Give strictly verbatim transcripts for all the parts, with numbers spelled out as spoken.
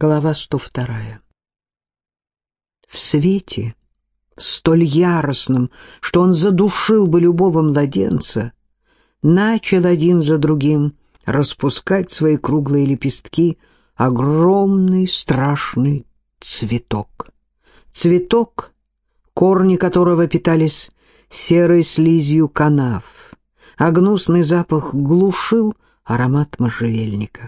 Глава сто вторая. В свете, столь яростном, что он задушил бы любого младенца, начал один за другим распускать свои круглые лепестки огромный страшный цветок. Цветок, корни которого питались серой слизью канав, а гнусный запах глушил аромат можжевельника.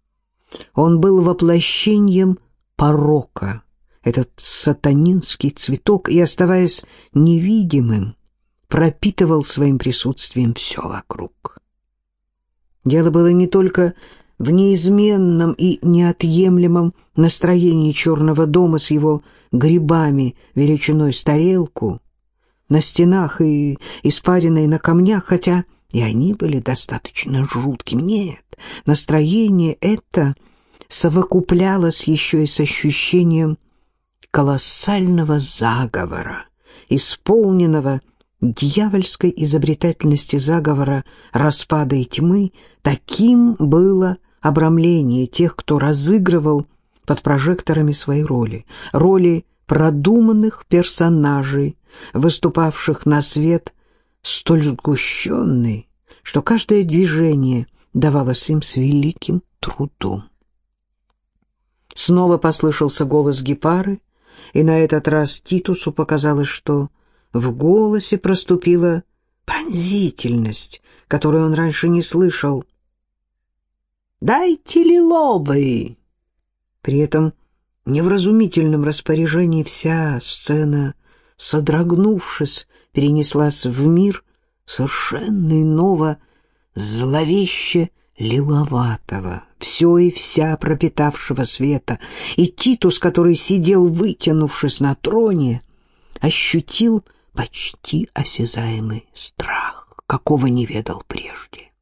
Он был воплощением порока, этот сатанинский цветок, и, оставаясь невидимым, пропитывал своим присутствием все вокруг. Дело было не только в неизменном и неотъемлемом настроении черного дома с его грибами величиной с тарелку, на стенах и испаренной на камнях, хотя и они были достаточно жуткими. Нет, настроение это совокуплялось еще и с ощущением колоссального заговора, исполненного дьявольской изобретательности заговора распада и тьмы. Таким было обрамление тех, кто разыгрывал под прожекторами свои роли, роли продуманных персонажей, выступавших на свет столь сгущенный, что каждое движение давалось им с великим трудом. Снова послышался голос Гепары, и на этот раз Титусу показалось, что в голосе проступила пронзительность, которую он раньше не слышал. «Дайте лиловый!» При этом невразумительном распоряжении вся сцена, содрогнувшись, перенеслась в мир совершенно иного, зловеще лиловатого, все и вся пропитавшего света, и Титус, который сидел, вытянувшись на троне, ощутил почти осязаемый страх, какого не ведал прежде.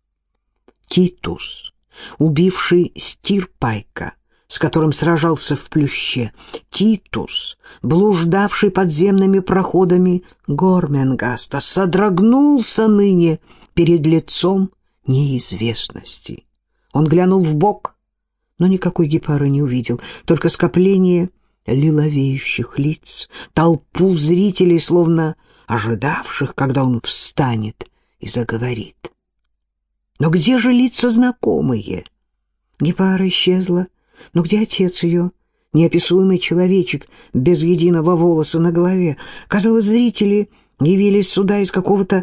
Титус, убивший Стирпайка, с которым сражался в Плюще, Титус, блуждавший подземными проходами Горменгаста, содрогнулся ныне перед лицом неизвестности. Он глянул вбок, но никакой Гепары не увидел, только скопление лиловеющих лиц, толпу зрителей, словно ожидавших, когда он встанет и заговорит. Но где же лица знакомые? Гепара исчезла. Но где отец ее, неописуемый человечек, без единого волоса на голове? Казалось, зрители явились сюда из какого-то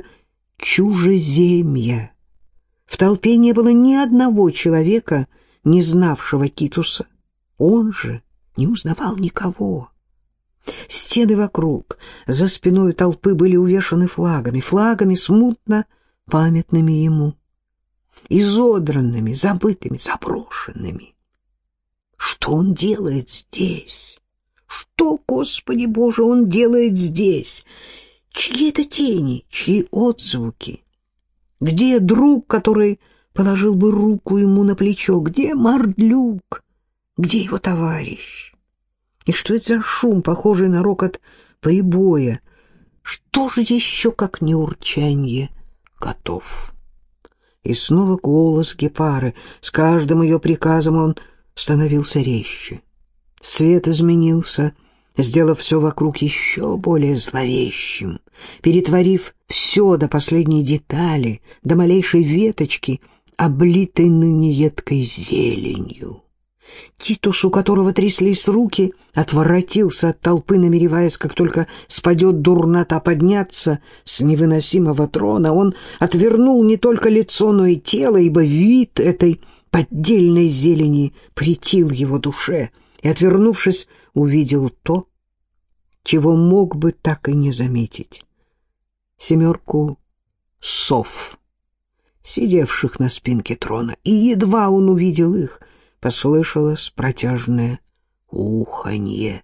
чужеземья. В толпе не было ни одного человека, не знавшего Титуса. Он же не узнавал никого. Стены вокруг, за спиной толпы были увешаны флагами, флагами смутно памятными ему, изодранными, забытыми, заброшенными. Что он делает здесь? Что, Господи Боже, он делает здесь? Чьи это тени, чьи отзвуки? Где друг, который положил бы руку ему на плечо? Где Мардлюк? Где его товарищ? И что это за шум, похожий на рокот прибоя? Что же еще, как не урчанье котов? И снова голос Гепары. С каждым ее приказом он становился резче. Свет изменился, сделав все вокруг еще более зловещим, перетворив все до последней детали, до малейшей веточки, облитой ныне едкой зеленью. Титус, у которого тряслись руки, отворотился от толпы, намереваясь, как только спадет дурнота, подняться с невыносимого трона. Он отвернул не только лицо, но и тело, ибо вид этой поддельной зелени претил его душе, и, отвернувшись, увидел то, чего мог бы так и не заметить. Семерку сов, сидевших на спинке трона, и едва он увидел их, послышалось протяжное уханье.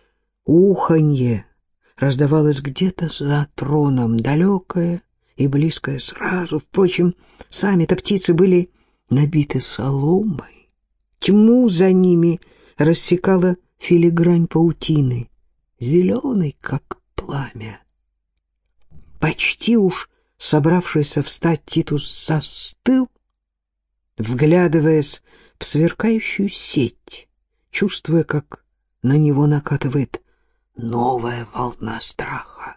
Уханье раздавалось где-то за троном, далекое и близкое сразу. Впрочем, сами-то птицы были набиты соломой. Тьму за ними рассекала филигрань паутины, зеленой, как пламя. Почти уж собравшийся встать, Титус застыл, вглядываясь в сверкающую сеть чувствуя, как на него накатывает новая волна страха.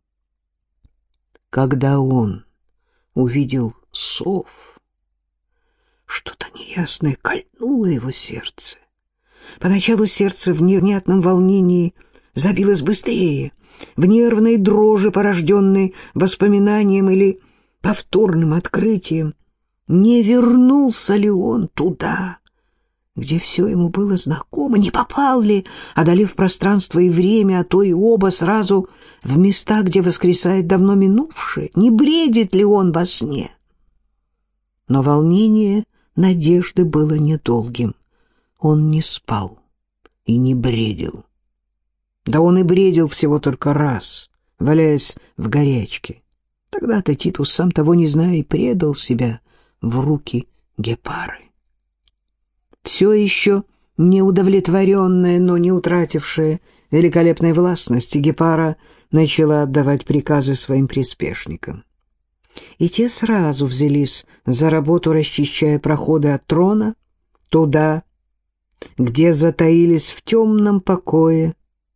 Когда он увидел сов, что-то неясное кольнуло его сердце. Поначалу сердце в невнятном волнении забилось быстрее, в нервной дрожи, порожденной воспоминанием или повторным открытием. Не вернулся ли он туда, где все ему было знакомо? Не попал ли, одолев пространство и время, а то и оба сразу в места, где воскресает давно минувшее? Не бредит ли он во сне? Но волнение надежды было недолгим. Он не спал и не бредил. Да он и бредил всего только раз, валяясь в горячке. Тогда-то Титус, сам того не зная, и предал себя в руки Гепары. Все еще неудовлетворенная, но не утратившая великолепной властности, Гепара начала отдавать приказы своим приспешникам. И те сразу взялись за работу, расчищая проходы от трона туда, где затаились в темном покое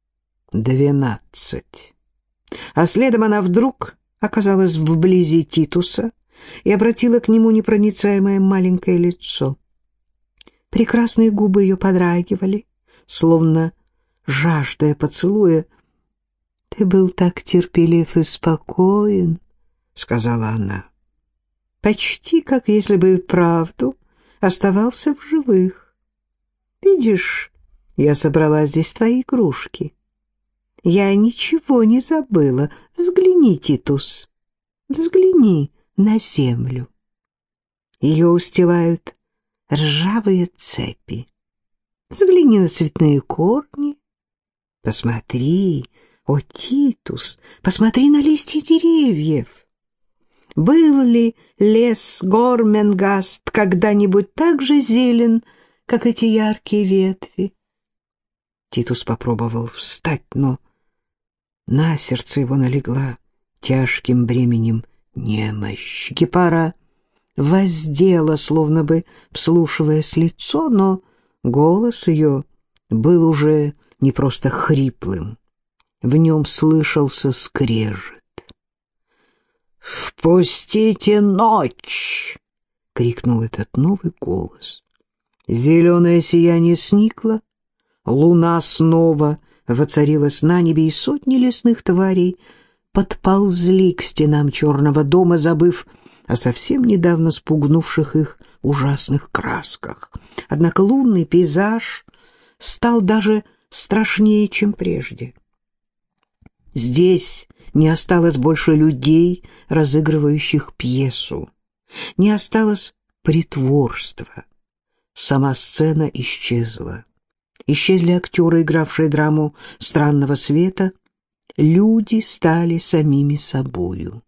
двенадцать. А следом она вдруг оказалась вблизи Титуса и обратила к нему непроницаемое маленькое лицо. Прекрасные губы ее подрагивали, словно жаждая поцелуя. — Ты был так терпелив и спокоен, — сказала она, — почти как если бы и вправду оставался в живых. Видишь, я собрала здесь твои игрушки. Я ничего не забыла. Взгляни, Титус, взгляни на землю. Ее устилают ржавые цепи. Взгляни на цветные корни. Посмотри, о, Титус, посмотри на листья деревьев. Был ли лес Горменгаст когда-нибудь так же зелен, как эти яркие ветви? Титус попробовал встать, но на сердце его налегла тяжким бременем немощь. Гепара воздела, словно бы вслушиваясь лицо, но голос ее был уже не просто хриплым. В нем слышался скрежет. «Впустите ночь!» — крикнул этот новый голос. Зеленое сияние сникло, луна снова воцарилась на небе, и сотни лесных тварей подползли к стенам черного дома, забыв о совсем недавно спугнувших их ужасных красках. Однако лунный пейзаж стал даже страшнее, чем прежде. Здесь не осталось больше людей, разыгрывающих пьесу. Не осталось притворства. Сама сцена исчезла. Исчезли актеры, игравшие драму странного света. Люди стали самими собою.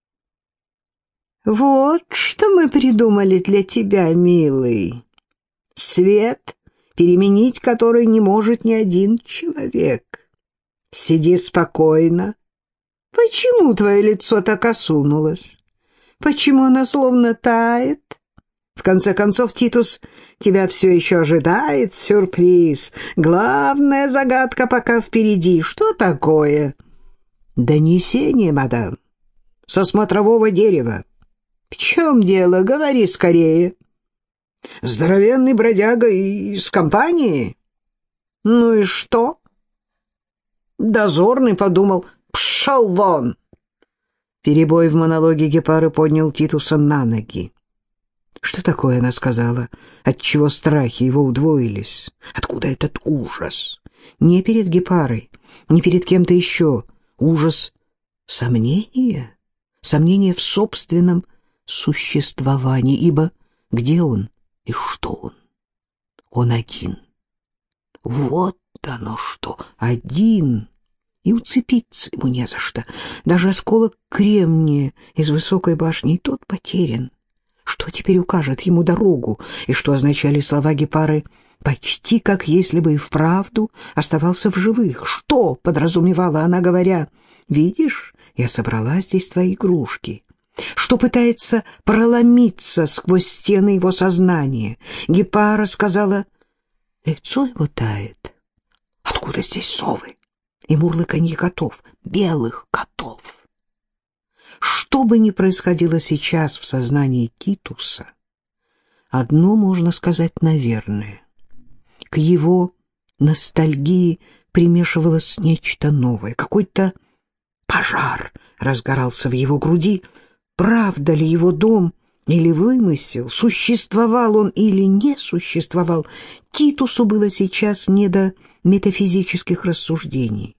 «Вот что мы придумали для тебя, милый. Свет, переменить который не может ни один человек. Сиди спокойно. Почему твое лицо так осунулось? Почему оно словно тает? В конце концов, Титус, тебя все еще ожидает сюрприз. Главная загадка пока впереди. Что такое?» «Донесение, мадам, со смотрового дерева». «В чем дело? Говори скорее». «Здоровенный бродяга из компании». «Ну и что?» Дозорный подумал: «Пшел вон!» Перебой в монологе Гепары поднял Титуса на ноги. Что такое она сказала? Отчего страхи его удвоились? Откуда этот ужас? Не перед Гепарой, не перед кем-то еще. Ужас сомнения? Сомнения в собственном существовании, ибо где он и что он? Он один. Вот оно что, один. И уцепиться ему не за что. Даже осколок кремния из высокой башни, и тот потерян. Что теперь укажет ему дорогу, и что означали слова Гепары «почти как если бы и вправду оставался в живых»? Что подразумевала она, говоря «видишь, я собрала здесь твои игрушки»? Что пытается проломиться сквозь стены его сознания? Гепара сказала Лицо его тает. Откуда здесь совы? И мурлыканье котов, белых котов. Что бы ни происходило сейчас в сознании Титуса, одно можно сказать наверное. К его ностальгии примешивалось нечто новое. Какой-то пожар разгорался в его груди. Правда ли его дом или вымысел? Существовал он или не существовал? Титусу было сейчас не до метафизических рассуждений.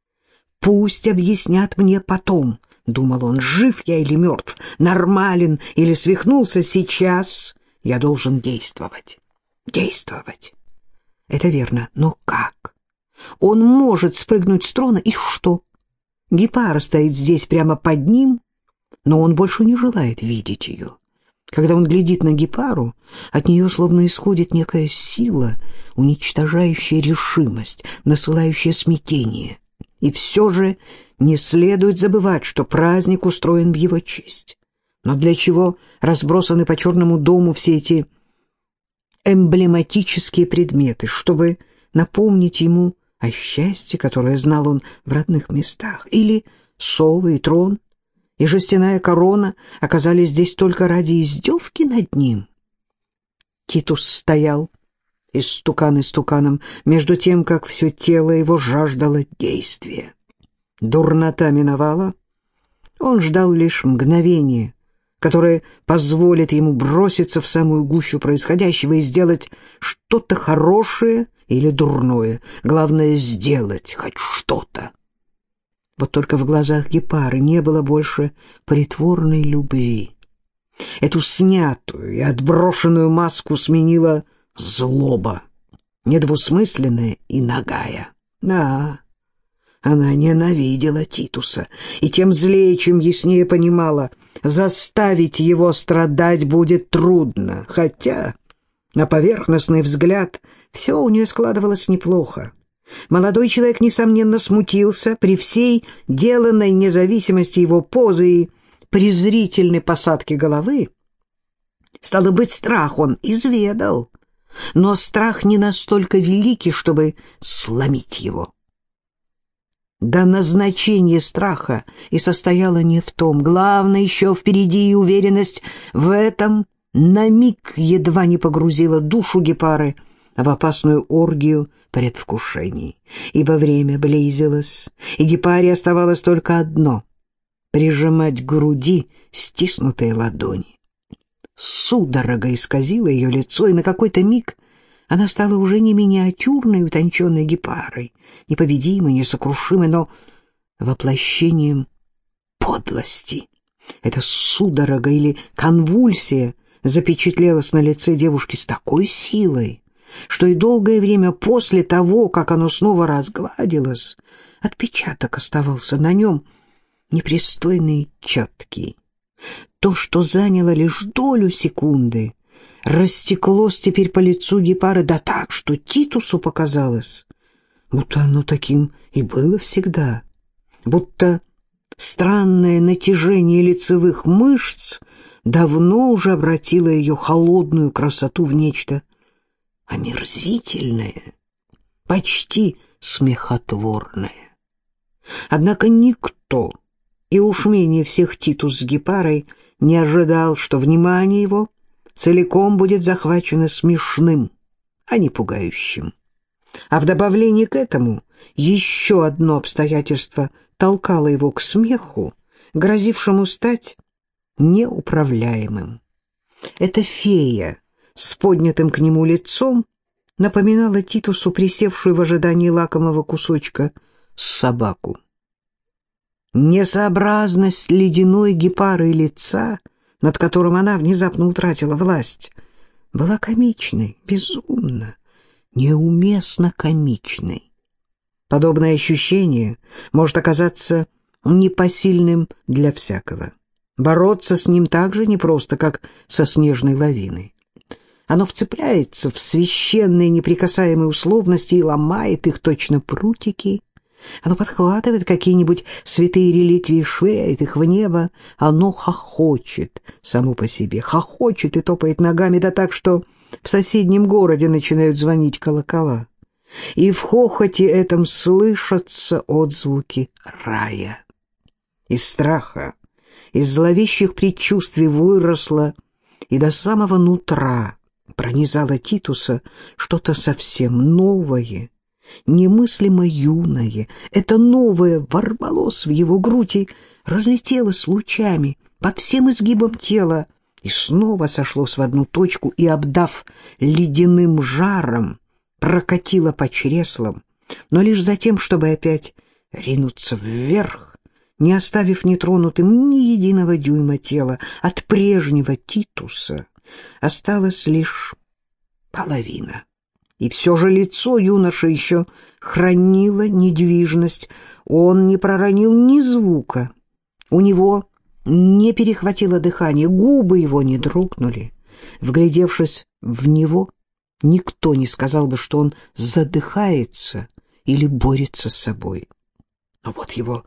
«Пусть объяснят мне потом», — думал он, — «жив я или мертв, нормален или свихнулся, сейчас я должен действовать». Действовать. Это верно, но как? Он может спрыгнуть с трона, и что? Гепара стоит здесь прямо под ним, но он больше не желает видеть ее. Когда он глядит на Гепару, от нее словно исходит некая сила, уничтожающая решимость, насылающая смятение. И все же не следует забывать, что праздник устроен в его честь. Но для чего разбросаны по черному дому все эти эмблематические предметы? Чтобы напомнить ему о счастье, которое знал он в родных местах? Или совы и трон, и жестяная корона оказались здесь только ради издевки над ним? Титус стоял, истукан истуканом, между тем, как все тело его жаждало действия. Дурнота миновала. Он ждал лишь мгновения, которое позволит ему броситься в самую гущу происходящего и сделать что-то хорошее или дурное. Главное — сделать хоть что-то. Вот только в глазах Гепары не было больше притворной любви. Эту снятую и отброшенную маску сменила злоба, недвусмысленная и нагая. Да, она ненавидела Титуса, и тем злее, чем яснее понимала, заставить его страдать будет трудно, хотя на поверхностный взгляд все у нее складывалось неплохо. Молодой человек, несомненно, смутился при всей деланной независимости его позы и презрительной посадке головы. Стало быть, страх он изведал, но страх не настолько великий, чтобы сломить его. Да назначение страха и состояло не в том. Главное еще впереди, и уверенность в этом на миг едва не погрузила душу Гепары в опасную оргию предвкушений. Ибо время близилось, и Гепаре оставалось только одно — прижимать к груди стиснутые ладони. Судорога исказила ее лицо, и на какой-то миг она стала уже не миниатюрной утонченной Гепарой, непобедимой, несокрушимой, но воплощением подлости. Эта судорога или конвульсия запечатлелась на лице девушки с такой силой, что и долгое время после того, как оно снова разгладилось, отпечаток оставался на нем непристойный, четкий. То, что заняло лишь долю секунды, растеклось теперь по лицу Гепары, да так, что Титусу показалось, будто оно таким и было всегда, будто странное натяжение лицевых мышц давно уже обратило ее холодную красоту в нечто омерзительное, почти смехотворное. Однако никто, и уж менее всех Титус с Гепарой, не ожидал, что внимание его целиком будет захвачено смешным, а не пугающим. А в добавлении к этому еще одно обстоятельство толкало его к смеху, грозившему стать неуправляемым. Эта фея с поднятым к нему лицом напоминала Титусу присевшую в ожидании лакомого кусочка собаку. Несообразность ледяной Гепары лица, над которым она внезапно утратила власть, была комичной, безумно, неуместно комичной. Подобное ощущение может оказаться непосильным для всякого. Бороться с ним так же непросто, как со снежной лавиной. Оно вцепляется в священные неприкасаемые условности и ломает их точно прутики. Оно подхватывает какие-нибудь святые реликвии и швыряет их в небо. Оно хохочет само по себе, хохочет и топает ногами, да так, что в соседнем городе начинают звонить колокола, и в хохоте этом слышатся отзвуки рая. Из страха, из зловещих предчувствий выросло и до самого нутра пронизало Титуса что-то совсем новое, немыслимо юное. Это новое ворвалось в его грудь и разлетелось лучами по всем изгибам тела и снова сошлось в одну точку и, обдав ледяным жаром, прокатило по чреслам, но лишь за тем, чтобы опять ринуться вверх, не оставив нетронутым ни единого дюйма тела. От прежнего Титуса осталась лишь половина. И все же лицо юноши еще хранило недвижность. Он не проронил ни звука. У него не перехватило дыхание, губы его не дрогнули. Вглядевшись в него, никто не сказал бы, что он задыхается или борется с собой. Но вот его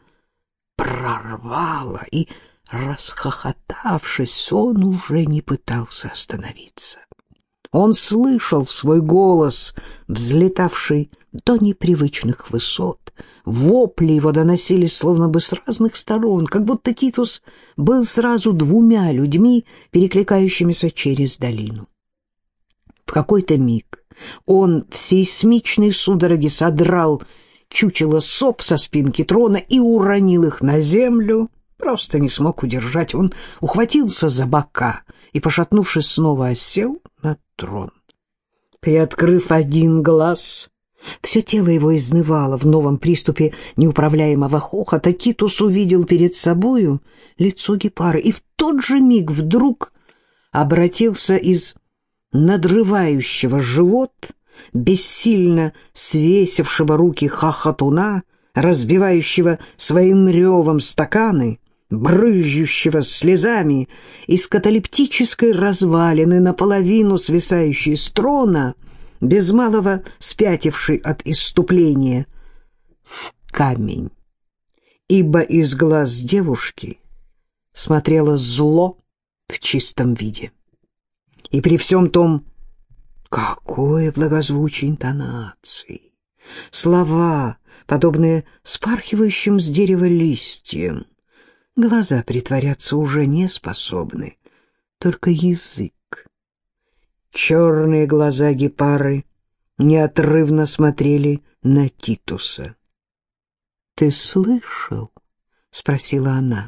прорвало, и, расхохотавшись, он уже не пытался остановиться. Он слышал свой голос, взлетавший до непривычных высот. Вопли его доносились словно бы с разных сторон, как будто Титус был сразу двумя людьми, перекликающимися через долину. В какой-то миг он в сейсмичной судороге содрал чучело соп со спинки трона и уронил их на землю. Просто не смог удержать. Он ухватился за бока и, пошатнувшись, снова осел на трон. Приоткрыв один глаз, все тело его изнывало в новом приступе неуправляемого хохота. Титус увидел перед собою лицо Гепары и в тот же миг вдруг обратился из надрывающего живот, бессильно свесившего руки хохотуна, разбивающего своим ревом стаканы, брызжущего слезами, из каталептической развалины, наполовину свисающей с трона, без малого спятивший от исступления, в камень. Ибо из глаз девушки смотрело зло в чистом виде. И при всем том, какое благозвучие интонаций! Слова, подобные спархивающим с дерева листьям. Глаза притворяться уже не способны, только язык. Черные глаза Гепары неотрывно смотрели на Титуса. — Ты слышал? — спросила она.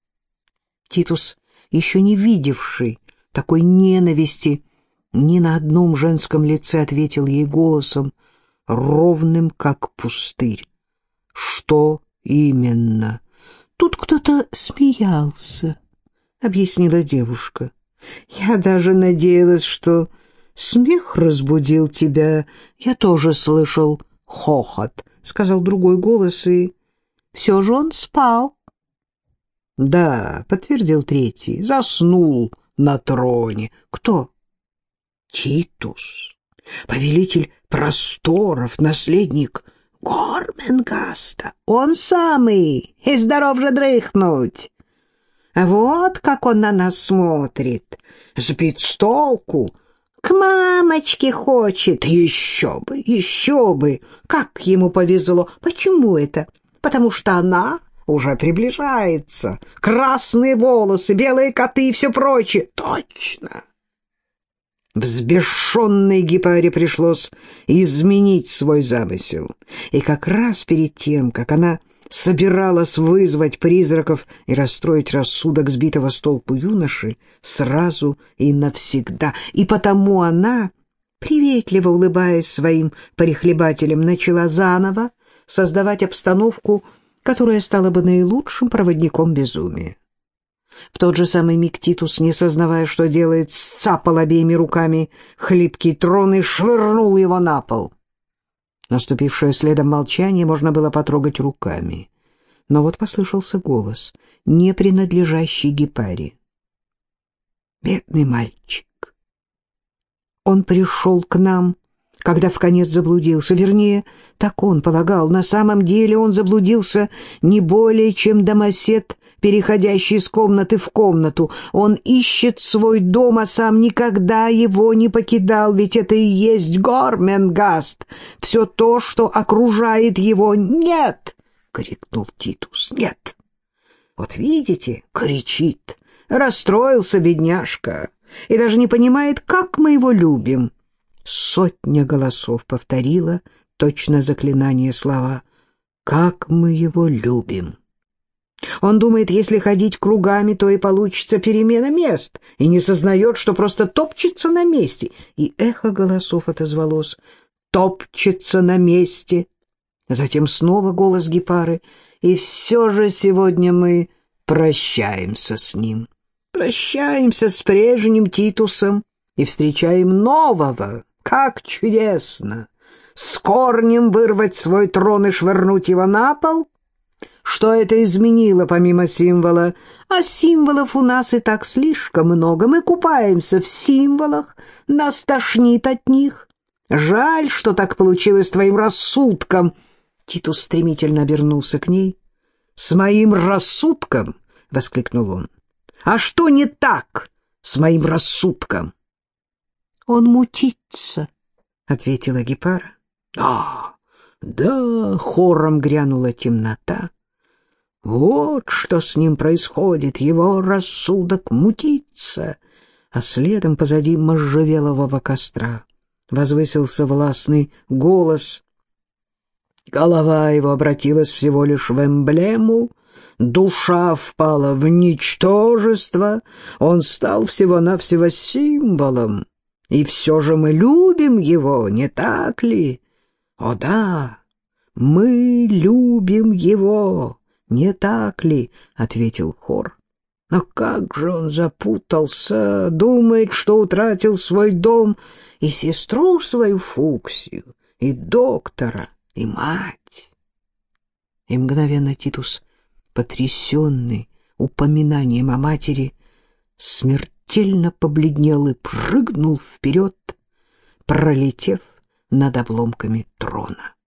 Титус, еще не видевший такой ненависти ни на одном женском лице, ответил ей голосом, ровным, как пустырь. — Что именно? — Тут кто-то смеялся, — объяснила девушка. — Я даже надеялась, что смех разбудил тебя. Я тоже слышал хохот, — сказал другой голос, и все же он спал. — Да, — подтвердил третий, — заснул на троне. — Кто? — Титус, повелитель просторов, наследник Горменгаста. Он самый, и здоров же дрыхнуть. Вот как он на нас смотрит, сбит с толку, к мамочке хочет. Еще бы, еще бы, как ему повезло. Почему это? Потому что она уже приближается. Красные волосы, белые коты и все прочее. Точно. Взбешенной Гепаре пришлось изменить свой замысел. И как раз перед тем, как она собиралась вызвать призраков и расстроить рассудок сбитого с толку юноши сразу и навсегда. И потому она, приветливо улыбаясь своим порехлебателям, начала заново создавать обстановку, которая стала бы наилучшим проводником безумия. В тот же самый миг Титус, не сознавая, что делает, сцапал обеими руками хлипкий трон и швырнул его на пол. Наступившее следом молчание можно было потрогать руками. Но вот послышался голос, не принадлежащий Гепаре. Бедный мальчик. Он пришел к нам когда вконец заблудился. Вернее, так он полагал. На самом деле он заблудился не более, чем домосед, переходящий из комнаты в комнату. Он ищет свой дом, а сам никогда его не покидал, ведь это и есть Горменгаст, все то, что окружает его. «Нет!» — крикнул Титус. «Нет!» «Вот видите?» — кричит. «Расстроился бедняжка и даже не понимает, как мы его любим». Сотня голосов повторила точно заклинание слова «как мы его любим». Он думает, если ходить кругами, то и получится перемена мест, и не сознает, что просто топчется на месте. И эхо голосов отозвалось «топчется на месте». Затем снова голос Гепары, и все же сегодня мы прощаемся с ним. Прощаемся с прежним Титусом и встречаем нового. Как чудесно! С корнем вырвать свой трон и швырнуть его на пол? Что это изменило помимо символа? А символов у нас и так слишком много. Мы купаемся в символах, нас тошнит от них. Жаль, что так получилось с твоим рассудком. Титус стремительно обернулся к ней. «С моим рассудком?» — воскликнул он. «А что не так с моим рассудком?» «Он мутится», — ответила Гепара. «А, да!» — хором грянула темнота. «Вот что с ним происходит, его рассудок мутится». А следом позади можжевелового костра возвысился властный голос. Голова его обратилась всего лишь в эмблему, душа впала в ничтожество, он стал всего-навсего символом. И все же мы любим его, не так ли? О да, мы любим его, не так ли? — ответил хор. Но как же он запутался, думает, что утратил свой дом и сестру свою Фуксию, и доктора, и мать. И мгновенно Титус, потрясенный упоминанием о матери, смертельно побледнел и прыгнул вперед, пролетев над обломками трона.